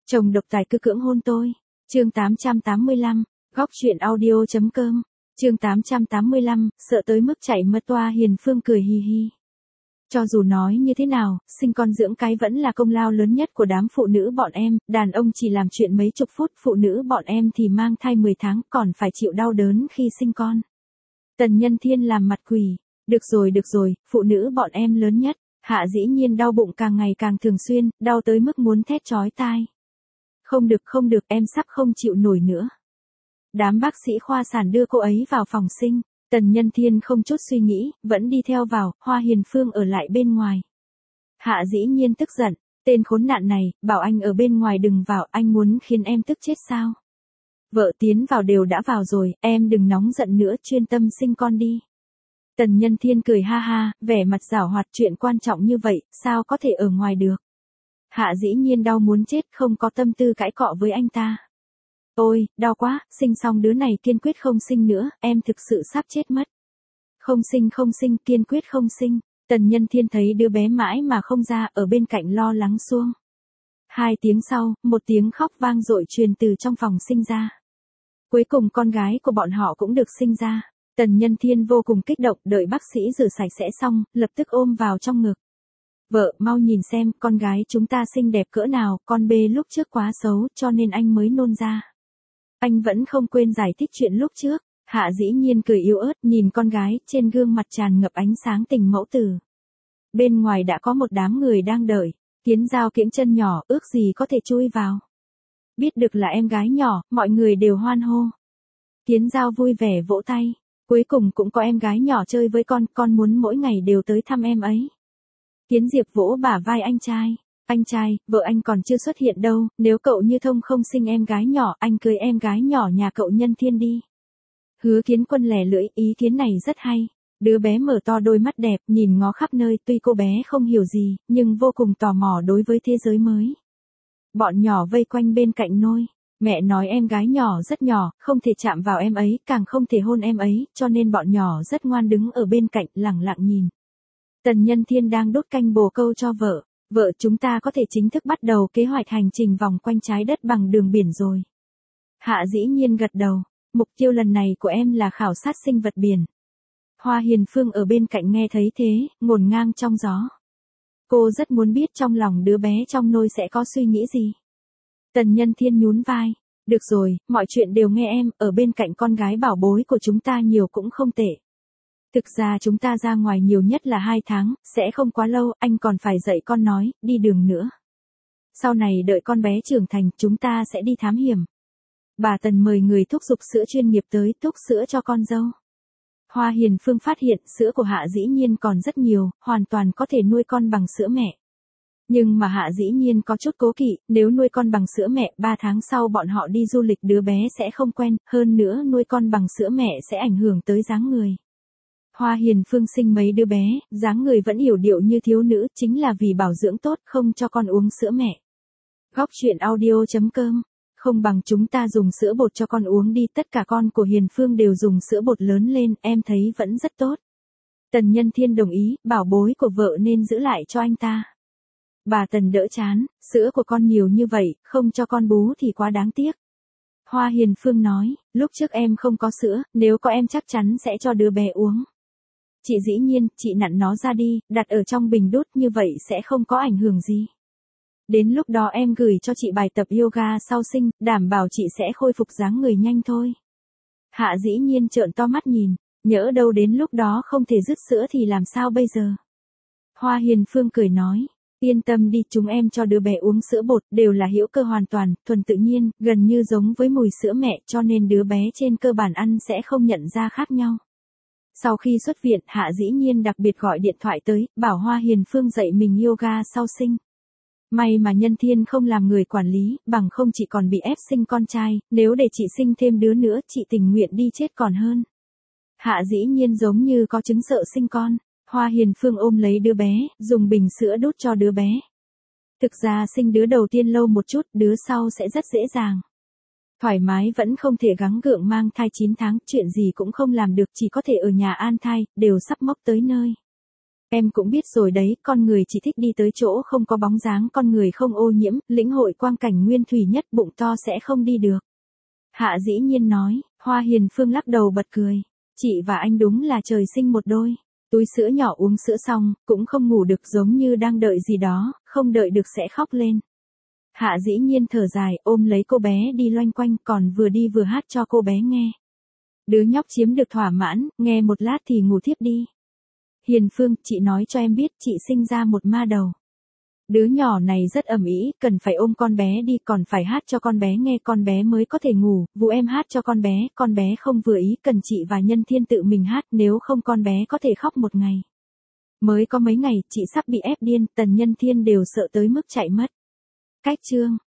Chồng độc tài cứ cưỡng hôn tôi. Chương 885, góc truyện audio.com. Chương 885, sợ tới mức chạy mất toa. Hiền Phương cười hi hi. Cho dù nói như thế nào, sinh con dưỡng cái vẫn là công lao lớn nhất của đám phụ nữ bọn em, đàn ông chỉ làm chuyện mấy chục phút, phụ nữ bọn em thì mang thai 10 tháng còn phải chịu đau đớn khi sinh con. Tần Nhân Thiên làm mặt quỷ. Được rồi, phụ nữ bọn em lớn nhất. Hạ dĩ nhiên đau bụng càng ngày càng thường xuyên, đau tới mức muốn thét chói tai. Không được, em sắp không chịu nổi nữa. Đám bác sĩ khoa sản đưa cô ấy vào phòng sinh. Tần Nhân Thiên không chút suy nghĩ, vẫn đi theo vào, Hoa Hiền Phương ở lại bên ngoài. Hạ dĩ nhiên tức giận, tên khốn nạn này, bảo anh ở bên ngoài đừng vào, anh muốn khiến em tức chết sao? Vợ tiến vào đều đã vào rồi, em đừng nóng giận nữa, chuyên tâm sinh con đi. Tần Nhân Thiên cười ha ha, vẻ mặt giảo hoạt, chuyện quan trọng như vậy, sao có thể ở ngoài được. Hạ dĩ nhiên đau muốn chết, không có tâm tư cãi cọ với anh ta. Ôi, đau quá, sinh xong đứa này kiên quyết không sinh nữa, em thực sự sắp chết mất. Không sinh, kiên quyết không sinh. Tần Nhân Thiên thấy đứa bé mãi mà không ra, ở bên cạnh lo lắng xuông. 2 tiếng sau, một tiếng khóc vang dội truyền từ trong phòng sinh ra. Cuối cùng con gái của bọn họ cũng được sinh ra. Tần Nhân Thiên vô cùng kích động, đợi bác sĩ rửa sạch sẽ xong, lập tức ôm vào trong ngực. Vợ, mau nhìn xem, con gái chúng ta xinh đẹp cỡ nào, con bê lúc trước quá xấu, cho nên anh mới nôn ra. Anh vẫn không quên giải thích chuyện lúc trước. Hạ dĩ nhiên cười yếu ớt, nhìn con gái, trên gương mặt tràn ngập ánh sáng tình mẫu tử. Bên ngoài đã có một đám người đang đợi. Kiến Giao kiễng chân nhỏ, ước gì có thể chui vào. Biết được là em gái nhỏ, mọi người đều hoan hô. Kiến Giao vui vẻ vỗ tay. Cuối cùng cũng có em gái nhỏ chơi với con muốn mỗi ngày đều tới thăm em ấy. Kiến Diệp vỗ bả vai anh trai. Anh trai, vợ anh còn chưa xuất hiện đâu, nếu cậu Như Thông không sinh em gái nhỏ, anh cưới em gái nhỏ nhà cậu Nhân Thiên đi. Hứa Kiến Quân lẻ lưỡi, ý kiến này rất hay. Đứa bé mở to đôi mắt đẹp, nhìn ngó khắp nơi, tuy cô bé không hiểu gì, nhưng vô cùng tò mò đối với thế giới mới. Bọn nhỏ vây quanh bên cạnh nôi. Mẹ nói em gái nhỏ rất nhỏ, không thể chạm vào em ấy, càng không thể hôn em ấy, cho nên bọn nhỏ rất ngoan đứng ở bên cạnh, lẳng lặng nhìn. Tần Nhân Thiên đang đốt canh bồ câu cho vợ. Vợ, chúng ta có thể chính thức bắt đầu kế hoạch hành trình vòng quanh trái đất bằng đường biển rồi. Hạ dĩ nhiên gật đầu. Mục tiêu lần này của em là khảo sát sinh vật biển. Hoa Hiền Phương ở bên cạnh nghe thấy thế, ngổn ngang trong gió. Cô rất muốn biết trong lòng đứa bé trong nôi sẽ có suy nghĩ gì. Tần Nhân Thiên nhún vai. Được rồi, mọi chuyện đều nghe em, ở bên cạnh con gái bảo bối của chúng ta nhiều cũng không tệ. Thực ra chúng ta ra ngoài nhiều nhất là 2 tháng, sẽ không quá lâu, anh còn phải dạy con nói, đi đường nữa. Sau này đợi con bé trưởng thành, chúng ta sẽ đi thám hiểm. Bà Tần mời người thúc giục sữa chuyên nghiệp tới thúc sữa cho con dâu. Hoa Hiền Phương phát hiện sữa của Hạ dĩ nhiên còn rất nhiều, hoàn toàn có thể nuôi con bằng sữa mẹ. Nhưng mà Hạ dĩ nhiên có chút cố kỵ, nếu nuôi con bằng sữa mẹ, 3 tháng sau bọn họ đi du lịch đứa bé sẽ không quen, hơn nữa nuôi con bằng sữa mẹ sẽ ảnh hưởng tới dáng người. Hoa Hiền Phương sinh mấy đứa bé, dáng người vẫn yểu điệu như thiếu nữ, chính là vì bảo dưỡng tốt, không cho con uống sữa mẹ. Góc truyện audio.com. Không bằng chúng ta dùng sữa bột cho con uống đi, tất cả con của Hiền Phương đều dùng sữa bột lớn lên, em thấy vẫn rất tốt. Tần Nhân Thiên đồng ý, bảo bối của vợ nên giữ lại cho anh ta. Bà Tần đỡ chán, sữa của con nhiều như vậy, không cho con bú thì quá đáng tiếc. Hoa Hiền Phương nói, lúc trước em không có sữa, nếu có em chắc chắn sẽ cho đứa bé uống. Chị dĩ nhiên, chị nặn nó ra đi, đặt ở trong bình đút như vậy sẽ không có ảnh hưởng gì. Đến lúc đó em gửi cho chị bài tập yoga sau sinh, đảm bảo chị sẽ khôi phục dáng người nhanh thôi. Hạ dĩ nhiên trợn to mắt nhìn, nhỡ đâu đến lúc đó không thể dứt sữa thì làm sao bây giờ. Hoa Hiền Phương cười nói, yên tâm đi, chúng em cho đứa bé uống sữa bột đều là hữu cơ hoàn toàn, thuần tự nhiên, gần như giống với mùi sữa mẹ, cho nên đứa bé trên cơ bản ăn sẽ không nhận ra khác nhau. Sau khi xuất viện, Hạ dĩ nhiên đặc biệt gọi điện thoại tới, bảo Hoa Hiền Phương dạy mình yoga sau sinh. May mà Nhân Thiên không làm người quản lý, bằng không chị còn bị ép sinh con trai, nếu để chị sinh thêm đứa nữa, chị tình nguyện đi chết còn hơn. Hạ dĩ nhiên giống như có chứng sợ sinh con. Hoa Hiền Phương ôm lấy đứa bé, dùng bình sữa đút cho đứa bé. Thực ra sinh đứa đầu tiên lâu một chút, đứa sau sẽ rất dễ dàng. Thoải mái vẫn không thể gắng gượng mang thai 9 tháng, chuyện gì cũng không làm được, chỉ có thể ở nhà an thai, đều sắp mốc tới nơi. Em cũng biết rồi đấy, con người chỉ thích đi tới chỗ không có bóng dáng, con người không ô nhiễm, lĩnh hội quang cảnh nguyên thủy nhất, bụng to sẽ không đi được. Hạ Dĩ Nhiên nói. Hoa Hiền Phương lắc đầu bật cười. Chị và anh đúng là trời sinh một đôi. Túi sữa nhỏ uống sữa xong, cũng không ngủ được, giống như đang đợi gì đó, không đợi được sẽ khóc lên. Hạ Dĩ Nhiên thở dài, ôm lấy cô bé đi loanh quanh, còn vừa đi vừa hát cho cô bé nghe. Đứa nhóc chiếm được thỏa mãn, nghe một lát thì ngủ thiếp đi. Hiền Phương, chị nói cho em biết, chị sinh ra một ma đầu. Đứa nhỏ này rất ầm ĩ, cần phải ôm con bé đi, còn phải hát cho con bé nghe, con bé mới có thể ngủ. Vụ em hát cho con bé không vừa ý, cần chị và Nhân Thiên tự mình hát, nếu không con bé có thể khóc một ngày. Mới có mấy ngày, chị sắp bị ép điên, Tần Nhân Thiên đều sợ tới mức chạy mất. Cách chương